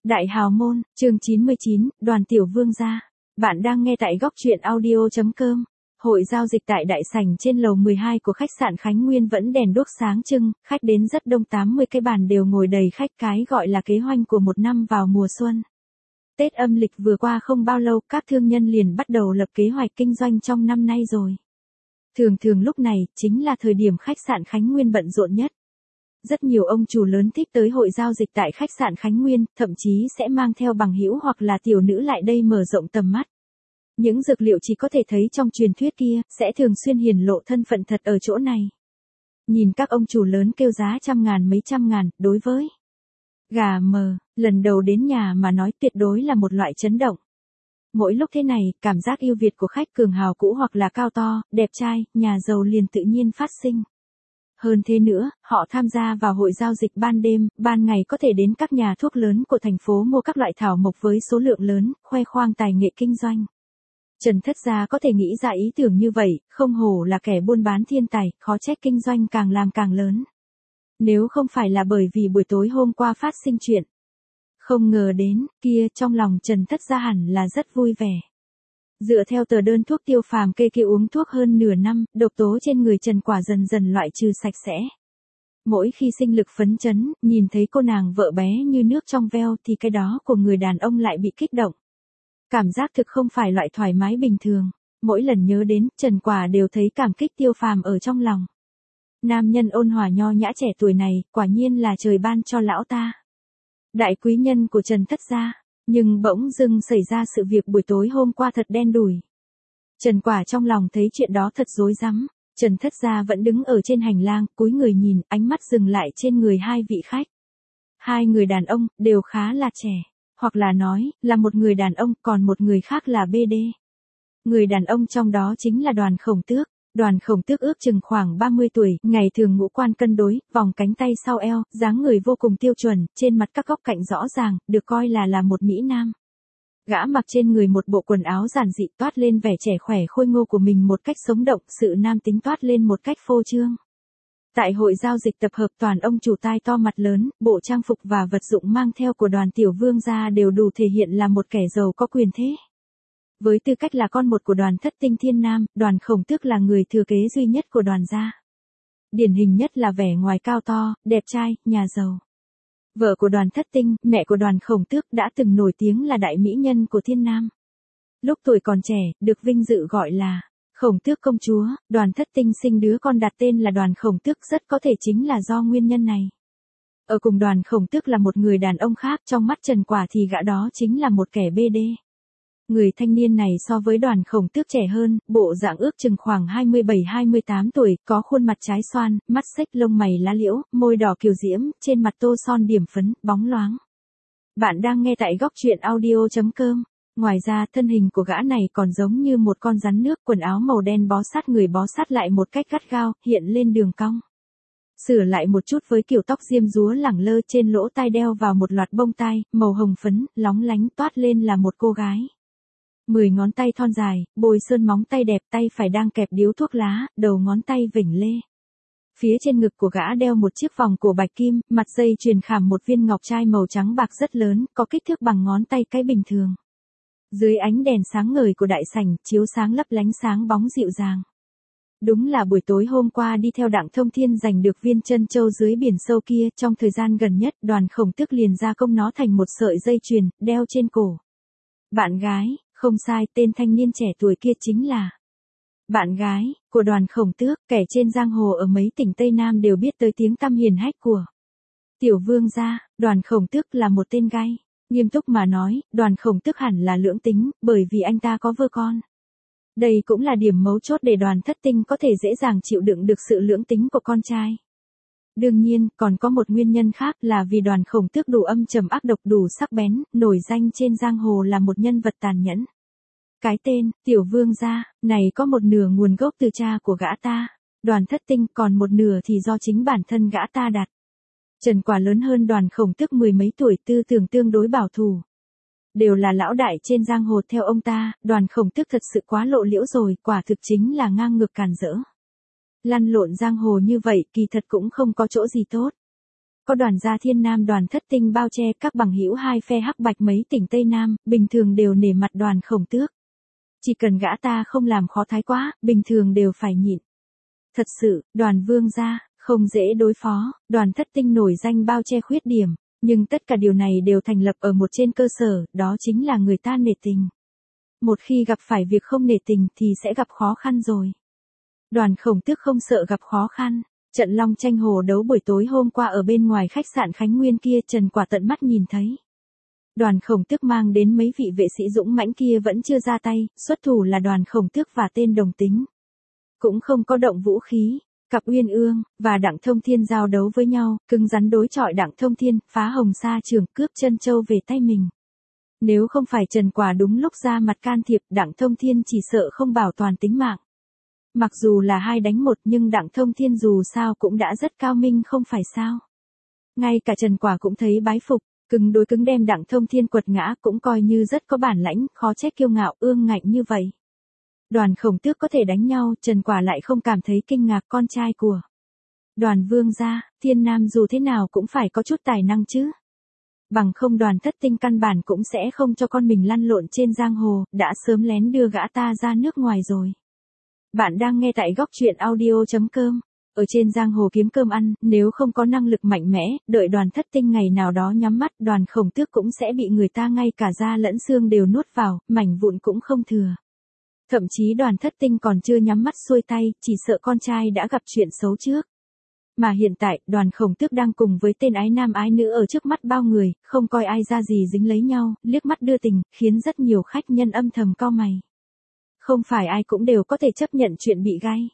Đại Hào Môn, chương 99, Đoàn Tiểu Vương gia. Bạn đang nghe tại góc truyện audio.com. Hội giao dịch tại đại sảnh trên lầu 12 của khách sạn Khánh Nguyên vẫn đèn đuốc sáng trưng, khách đến rất đông, 80 cái bàn đều ngồi đầy khách, cái gọi là kế hoạch của một năm vào mùa xuân. Tết âm lịch vừa qua không bao lâu, các thương nhân liền bắt đầu lập kế hoạch kinh doanh trong năm nay rồi. Thường lúc này chính là thời điểm khách sạn Khánh Nguyên bận rộn nhất. Rất nhiều ông chủ lớn thích tới hội giao dịch tại khách sạn Khánh Nguyên, thậm chí sẽ mang theo bằng hữu hoặc là tiểu nữ lại đây mở rộng tầm mắt. Những dược liệu chỉ có thể thấy trong truyền thuyết kia, sẽ thường xuyên hiển lộ thân phận thật ở chỗ này. Nhìn các ông chủ lớn kêu giá trăm ngàn mấy trăm ngàn, đối với gà mờ, lần đầu đến nhà mà nói tuyệt đối là một loại chấn động. Mỗi lúc thế này, cảm giác yêu Việt của khách cường hào cũ hoặc là cao to, đẹp trai, nhà giàu liền tự nhiên phát sinh. Hơn thế nữa, họ tham gia vào hội giao dịch ban đêm, ban ngày có thể đến các nhà thuốc lớn của thành phố mua các loại thảo mộc với số lượng lớn, khoe khoang tài nghệ kinh doanh. Trần Thất Gia có thể nghĩ ra ý tưởng như vậy, không hổ là kẻ buôn bán thiên tài, khó trách kinh doanh càng làm càng lớn. Nếu không phải là bởi vì buổi tối hôm qua phát sinh chuyện. Không ngờ đến, kia trong lòng Trần Thất Gia hẳn là rất vui vẻ. Dựa theo tờ đơn thuốc Tiêu Phàm kê kia uống thuốc hơn nửa năm, độc tố trên người Trần Quả dần dần loại trừ sạch sẽ. Mỗi khi sinh lực phấn chấn, nhìn thấy cô nàng vợ bé như nước trong veo thì cái đó của người đàn ông lại bị kích động. Cảm giác thực không phải loại thoải mái bình thường. Mỗi lần nhớ đến, Trần Quả đều thấy cảm kích Tiêu Phàm ở trong lòng. Nam nhân ôn hòa nho nhã trẻ tuổi này, quả nhiên là trời ban cho lão ta. Đại quý nhân của Trần Thất Gia. Nhưng bỗng dưng xảy ra sự việc buổi tối hôm qua thật đen đủi. Trần Quả trong lòng thấy chuyện đó thật rối rắm. Trần Thất Gia vẫn đứng ở trên hành lang, cúi người nhìn, ánh mắt dừng lại trên người hai vị khách. Hai người đàn ông, đều khá là trẻ. Hoặc là nói, là một người đàn ông, còn một người khác là BD. Người đàn ông trong đó chính là Đoàn Khổng Tước. Đoàn Khổng Tước ước chừng khoảng 30 tuổi, ngày thường ngũ quan cân đối, vòng cánh tay sau eo, dáng người vô cùng tiêu chuẩn, trên mặt các góc cạnh rõ ràng, được coi là một mỹ nam. Gã mặc trên người một bộ quần áo giản dị toát lên vẻ trẻ khỏe khôi ngô của mình một cách sống động, sự nam tính toát lên một cách phô trương. Tại hội giao dịch tập hợp toàn ông chủ tai to mặt lớn, bộ trang phục và vật dụng mang theo của Đoàn Tiểu Vương gia đều đủ thể hiện là một kẻ giàu có quyền thế. Với tư cách là con một của Đoàn Thất Tinh Thiên Nam, Đoàn Khổng Tước là người thừa kế duy nhất của Đoàn gia. Điển hình nhất là vẻ ngoài cao to, đẹp trai, nhà giàu. Vợ của Đoàn Thất Tinh, mẹ của Đoàn Khổng Tước đã từng nổi tiếng là đại mỹ nhân của Thiên Nam. Lúc tuổi còn trẻ, được vinh dự gọi là Khổng Tước công chúa, Đoàn Thất Tinh sinh đứa con đặt tên là Đoàn Khổng Tước, rất có thể chính là do nguyên nhân này. Ở cùng Đoàn Khổng Tước là một người đàn ông khác, trong mắt Trần Quả thì gã đó chính là một kẻ BD. Người thanh niên này so với Đoàn Khổng Tước trẻ hơn, bộ dạng ước chừng khoảng 27-28 tuổi, có khuôn mặt trái xoan, mắt xếch, lông mày lá liễu, môi đỏ kiều diễm, trên mặt tô son điểm phấn, bóng loáng. Bạn đang nghe tại góc truyện audio.com. Ngoài ra, thân hình của gã này còn giống như một con rắn nước, quần áo màu đen bó sát người, bó sát lại một cách gắt gao, hiện lên đường cong. Sửa lại một chút với kiểu tóc diêm dúa lẳng lơ, trên lỗ tai đeo vào một loạt bông tai, màu hồng phấn, lóng lánh, toát lên là một cô gái. 10 ngón tay thon dài, bôi sơn móng tay đẹp, tay phải đang kẹp điếu thuốc lá, đầu ngón tay vểnh lê. Phía trên ngực của gã đeo một chiếc vòng cổ bạch kim, mặt dây chuyền khảm một viên ngọc trai màu trắng bạc rất lớn, có kích thước bằng ngón tay cái bình thường. Dưới ánh đèn sáng ngời của đại sảnh, chiếu sáng lấp lánh sáng bóng dịu dàng. Đúng là buổi tối hôm qua đi theo Đặng Thông Thiên giành được viên trân châu dưới biển sâu kia, trong thời gian gần nhất, Đoàn Khổng Tước liền gia công nó thành một sợi dây chuyền, đeo trên cổ. Bạn gái, không sai, tên thanh niên trẻ tuổi kia chính là bạn gái của Đoàn Khổng Tước, kẻ trên giang hồ ở mấy tỉnh Tây Nam đều biết tới tiếng tăm hiền hách của Tiểu Vương gia. Đoàn Khổng Tước là một tên gay. Nghiêm túc mà nói, Đoàn Khổng Tước hẳn là lưỡng tính, bởi vì anh ta có vợ con. Đây cũng là điểm mấu chốt để Đoàn Thất Tinh có thể dễ dàng chịu đựng được sự lưỡng tính của con trai. Đương nhiên, còn có một nguyên nhân khác là vì Đoàn Khổng Tước đủ âm trầm ác độc, đủ sắc bén, nổi danh trên giang hồ là một nhân vật tàn nhẫn. Cái tên, Tiểu Vương gia, này có một nửa nguồn gốc từ cha của gã ta, Đoàn Thất Tinh, còn một nửa thì do chính bản thân gã ta đặt. Trần Quả lớn hơn Đoàn Khổng Tước mười mấy tuổi, tư tưởng tương đối bảo thủ. Đều là lão đại trên giang hồ, theo ông ta, Đoàn Khổng Tước thật sự quá lộ liễu rồi, quả thực chính là ngang ngược càn rỡ. Lăn lộn giang hồ như vậy kỳ thật cũng không có chỗ gì tốt. có đoàn gia Thiên Nam đoàn Thất Tinh bao che các bằng hữu hai phe hắc bạch mấy tỉnh Tây Nam, bình thường đều nể mặt Đoàn Khổng Tước. Chỉ cần gã ta không làm khó thái quá, bình thường đều phải nhịn. Thật sự, Đoàn Vương gia không dễ đối phó, Đoàn Thất Tinh nổi danh bao che khuyết điểm, nhưng tất cả điều này đều thành lập ở một trên cơ sở, đó chính là người ta nể tình. Một khi gặp phải việc không nể tình thì sẽ gặp khó khăn rồi. Đoàn Khổng Tước không sợ gặp khó khăn. Trận long tranh hồ đấu buổi tối hôm qua ở bên ngoài khách sạn Khánh Nguyên kia Trần Quả tận mắt nhìn thấy. Đoàn Khổng Tước mang đến mấy vị vệ sĩ dũng mãnh kia vẫn chưa ra tay, xuất thủ là Đoàn Khổng Tước và tên đồng tính. Cũng không có động vũ khí, cặp Uyên Ương và Đặng Thông Thiên giao đấu với nhau, cứng rắn đối chọi Đặng Thông Thiên, phá hồng sa trường cướp chân châu về tay mình. Nếu không phải Trần Quả đúng lúc ra mặt can thiệp, Đặng Thông Thiên chỉ sợ không bảo toàn tính mạng. Mặc dù là 2 đánh 1 nhưng Đặng Thông Thiên dù sao cũng đã rất cao minh không phải sao. Ngay cả Trần Quả cũng thấy bái phục, cứng đối cứng đem Đặng Thông Thiên quật ngã cũng coi như rất có bản lãnh, khó trách kiêu ngạo ương ngạnh như vậy. Đoàn Khổng Tước có thể đánh nhau, Trần Quả lại không cảm thấy kinh ngạc, con trai của Đoàn Vương gia, Thiên Nam dù thế nào cũng phải có chút tài năng chứ. Bằng không Đoàn Thất Tinh căn bản cũng sẽ không cho con mình lăn lộn trên giang hồ, đã sớm lén đưa gã ta ra nước ngoài rồi. Bạn đang nghe tại góc truyện audio.com. Ở trên giang hồ kiếm cơm ăn, nếu không có năng lực mạnh mẽ, đợi Đoàn Thất Tinh ngày nào đó nhắm mắt, Đoàn Khổng Tước cũng sẽ bị người ta ngay cả da lẫn xương đều nuốt vào, mảnh vụn cũng không thừa. Thậm chí Đoàn Thất Tinh còn chưa nhắm mắt xuôi tay, chỉ sợ con trai đã gặp chuyện xấu trước. Mà hiện tại, Đoàn Khổng Tước đang cùng với tên ái nam ái nữ ở trước mắt bao người, không coi ai ra gì dính lấy nhau, liếc mắt đưa tình, khiến rất nhiều khách nhân âm thầm cau mày. Không phải ai cũng đều có thể chấp nhận chuyện bị gay.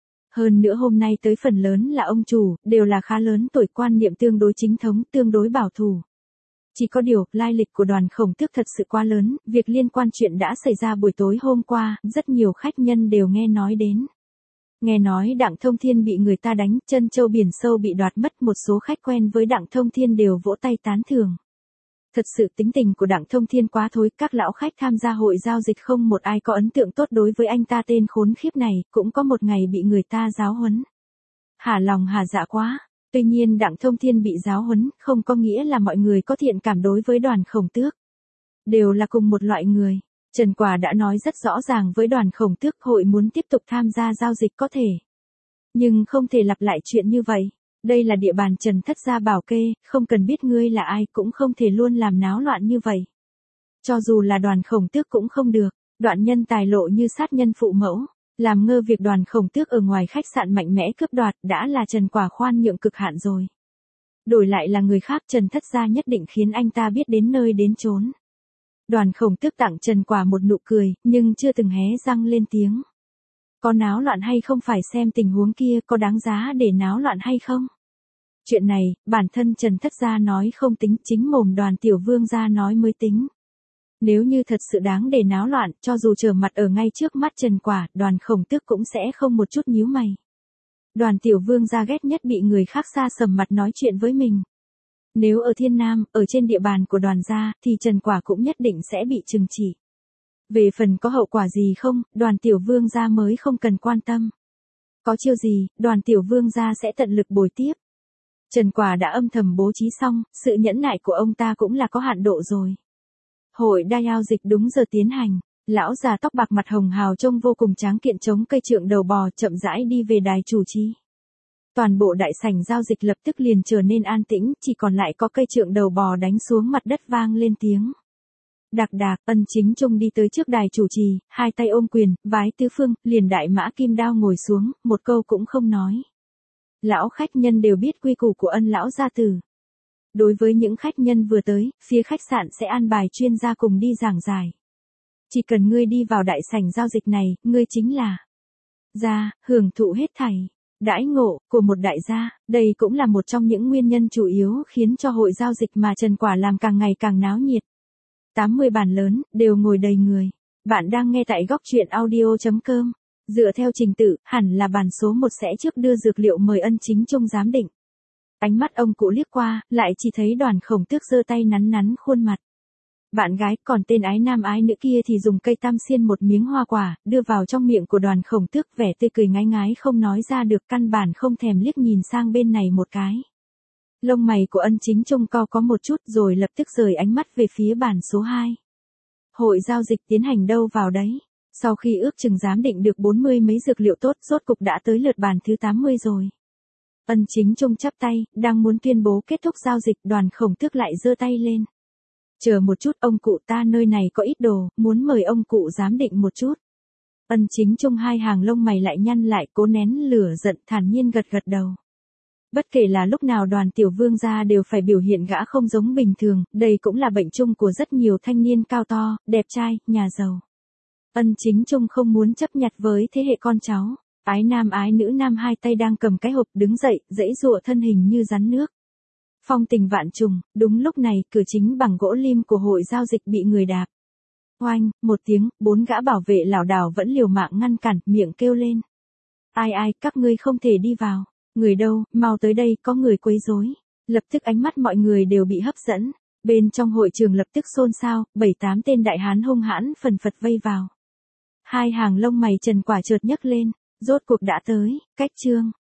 Hơn nữa hôm nay tới phần lớn là ông chủ, đều là khá lớn tuổi, quan niệm tương đối chính thống, tương đối bảo thủ. Chỉ có điều, lai lịch của Đoàn Khổng Tước thật sự quá lớn, việc liên quan chuyện đã xảy ra buổi tối hôm qua, rất nhiều khách nhân đều nghe nói đến. Nghe nói Đặng Thông Thiên bị người ta đánh, chân châu biển sâu bị đoạt mất, một số khách quen với Đặng Thông Thiên đều vỗ tay tán thưởng. Thật sự tính tình của Đặng Thông Thiên quá thối, các lão khách tham gia hội giao dịch không một ai có ấn tượng tốt đối với anh ta, tên khốn khiếp này, cũng có một ngày bị người ta giáo huấn. Hả lòng hả dạ quá. Tuy nhiên Đặng Thông Thiên bị giáo huấn, không có nghĩa là mọi người có thiện cảm đối với Đoàn Khổng Tước. Đều là cùng một loại người. Trần Quả đã nói rất rõ ràng với Đoàn Khổng Tước, hội muốn tiếp tục tham gia giao dịch có thể. Nhưng không thể lặp lại chuyện như vậy. Đây là địa bàn Trần Thất gia bảo kê, không cần biết ngươi là ai cũng không thể luôn làm náo loạn như vậy. Cho dù là Đoàn Khổng Tước cũng không được, đoạn nhân tài lộ như sát nhân phụ mẫu, làm ngơ việc Đoàn Khổng Tước ở ngoài khách sạn mạnh mẽ cướp đoạt đã là Trần Quả khoan nhượng cực hạn rồi. Đổi lại là người khác, Trần Thất gia nhất định khiến anh ta biết đến nơi đến chốn. Đoàn Khổng Tước tặng Trần Quả một nụ cười, nhưng chưa từng hé răng lên tiếng. Có náo loạn hay không phải xem tình huống kia có đáng giá để náo loạn hay không. Chuyện này, bản thân Trần Thất gia nói không tính, chính mồm Đoàn Tiểu Vương gia nói mới tính. Nếu như thật sự đáng để náo loạn, cho dù trở mặt ở ngay trước mắt Trần Quả, Đoàn Khổng Tước cũng sẽ không một chút nhíu mày. Đoàn Tiểu Vương gia ghét nhất bị người khác xa sầm mặt nói chuyện với mình. Nếu ở Thiên Nam, ở trên địa bàn của Đoàn gia, thì Trần Quả cũng nhất định sẽ bị trừng trị. Về phần có hậu quả gì không, Đoàn Tiểu Vương gia mới không cần quan tâm. Có chiêu gì, Đoàn Tiểu Vương gia sẽ tận lực bồi tiếp. Trần Quả đã âm thầm bố trí xong, sự nhẫn nại của ông ta cũng là có hạn độ rồi. Hội đa giao dịch đúng giờ tiến hành, lão già tóc bạc mặt hồng hào trông vô cùng tráng kiện chống cây trượng đầu bò chậm rãi đi về đài chủ trì. Toàn bộ đại sảnh giao dịch lập tức liền trở nên an tĩnh, chỉ còn lại có cây trượng đầu bò đánh xuống mặt đất vang lên tiếng. Đạc đạc, Ân Chính Trung đi tới trước đài chủ trì, hai tay ôm quyền, vái tứ phương, liền đại mã kim đao ngồi xuống, một câu cũng không nói. Lão khách nhân đều biết quy củ của Ân lão gia tử. Đối với những khách nhân vừa tới, phía khách sạn sẽ an bài chuyên gia cùng đi giảng giải. Chỉ cần ngươi đi vào đại sảnh giao dịch này, ngươi chính là gia, hưởng thụ hết thảy đãi ngộ của một đại gia. Đây cũng là một trong những nguyên nhân chủ yếu khiến cho hội giao dịch mà Trần Quả làm càng ngày càng náo nhiệt. 80 bàn lớn, đều ngồi đầy người. Bạn đang nghe tại góc truyện audio.com. Dựa theo trình tự, hẳn là bàn số 1 sẽ trước đưa dược liệu mời Ân Chính Trung giám định. Ánh mắt ông cụ liếc qua, lại chỉ thấy Đoàn Khổng Tước giơ tay nắn nắn khuôn mặt. Bạn gái, còn tên ái nam ái nữ kia thì dùng cây tam xiên một miếng hoa quả, đưa vào trong miệng của Đoàn Khổng Tước, vẻ tươi cười ngái ngái không nói ra được, căn bản không thèm liếc nhìn sang bên này một cái. Lông mày của Ân Chính Trung co có một chút rồi lập tức rời ánh mắt về phía bàn số 2. Hội giao dịch tiến hành đâu vào đấy. Sau khi ước chừng giám định được 40 mấy dược liệu tốt, rốt cục đã tới lượt bàn thứ 80 rồi. Ân Chính Trung chắp tay, đang muốn tuyên bố kết thúc giao dịch, Đoàn Khổng Tước lại giơ tay lên. Chờ một chút ông cụ, ta nơi này có ít đồ, muốn mời ông cụ giám định một chút. Ân Chính Trung hai hàng lông mày lại nhăn lại, cố nén lửa giận, thản nhiên gật gật đầu. Bất kể là lúc nào Đoàn tiểu vương gia đều phải biểu hiện gã không giống bình thường, đây cũng là bệnh chung của rất nhiều thanh niên cao to, đẹp trai, nhà giàu. Ân Chính Trung không muốn chấp nhặt với thế hệ con cháu. Ái nữ nam hai tay đang cầm cái hộp đứng dậy, giãy giụa thân hình như rắn nước. Phong tình vạn trùng, đúng lúc này cửa chính bằng gỗ lim của hội giao dịch bị người đạp. Oanh, một tiếng, 4 gã bảo vệ lảo đảo vẫn liều mạng ngăn cản, miệng kêu lên. Ai, các ngươi không thể đi vào. Người đâu, mau tới đây, có người quấy rối. Lập tức ánh mắt mọi người đều bị hấp dẫn. Bên trong hội trường lập tức xôn xao, 7-8 tên đại hán hung hãn phần phật vây vào. Hai hàng lông mày Trần Quả chợt nhấc lên. Rốt cuộc đã tới, cách chương.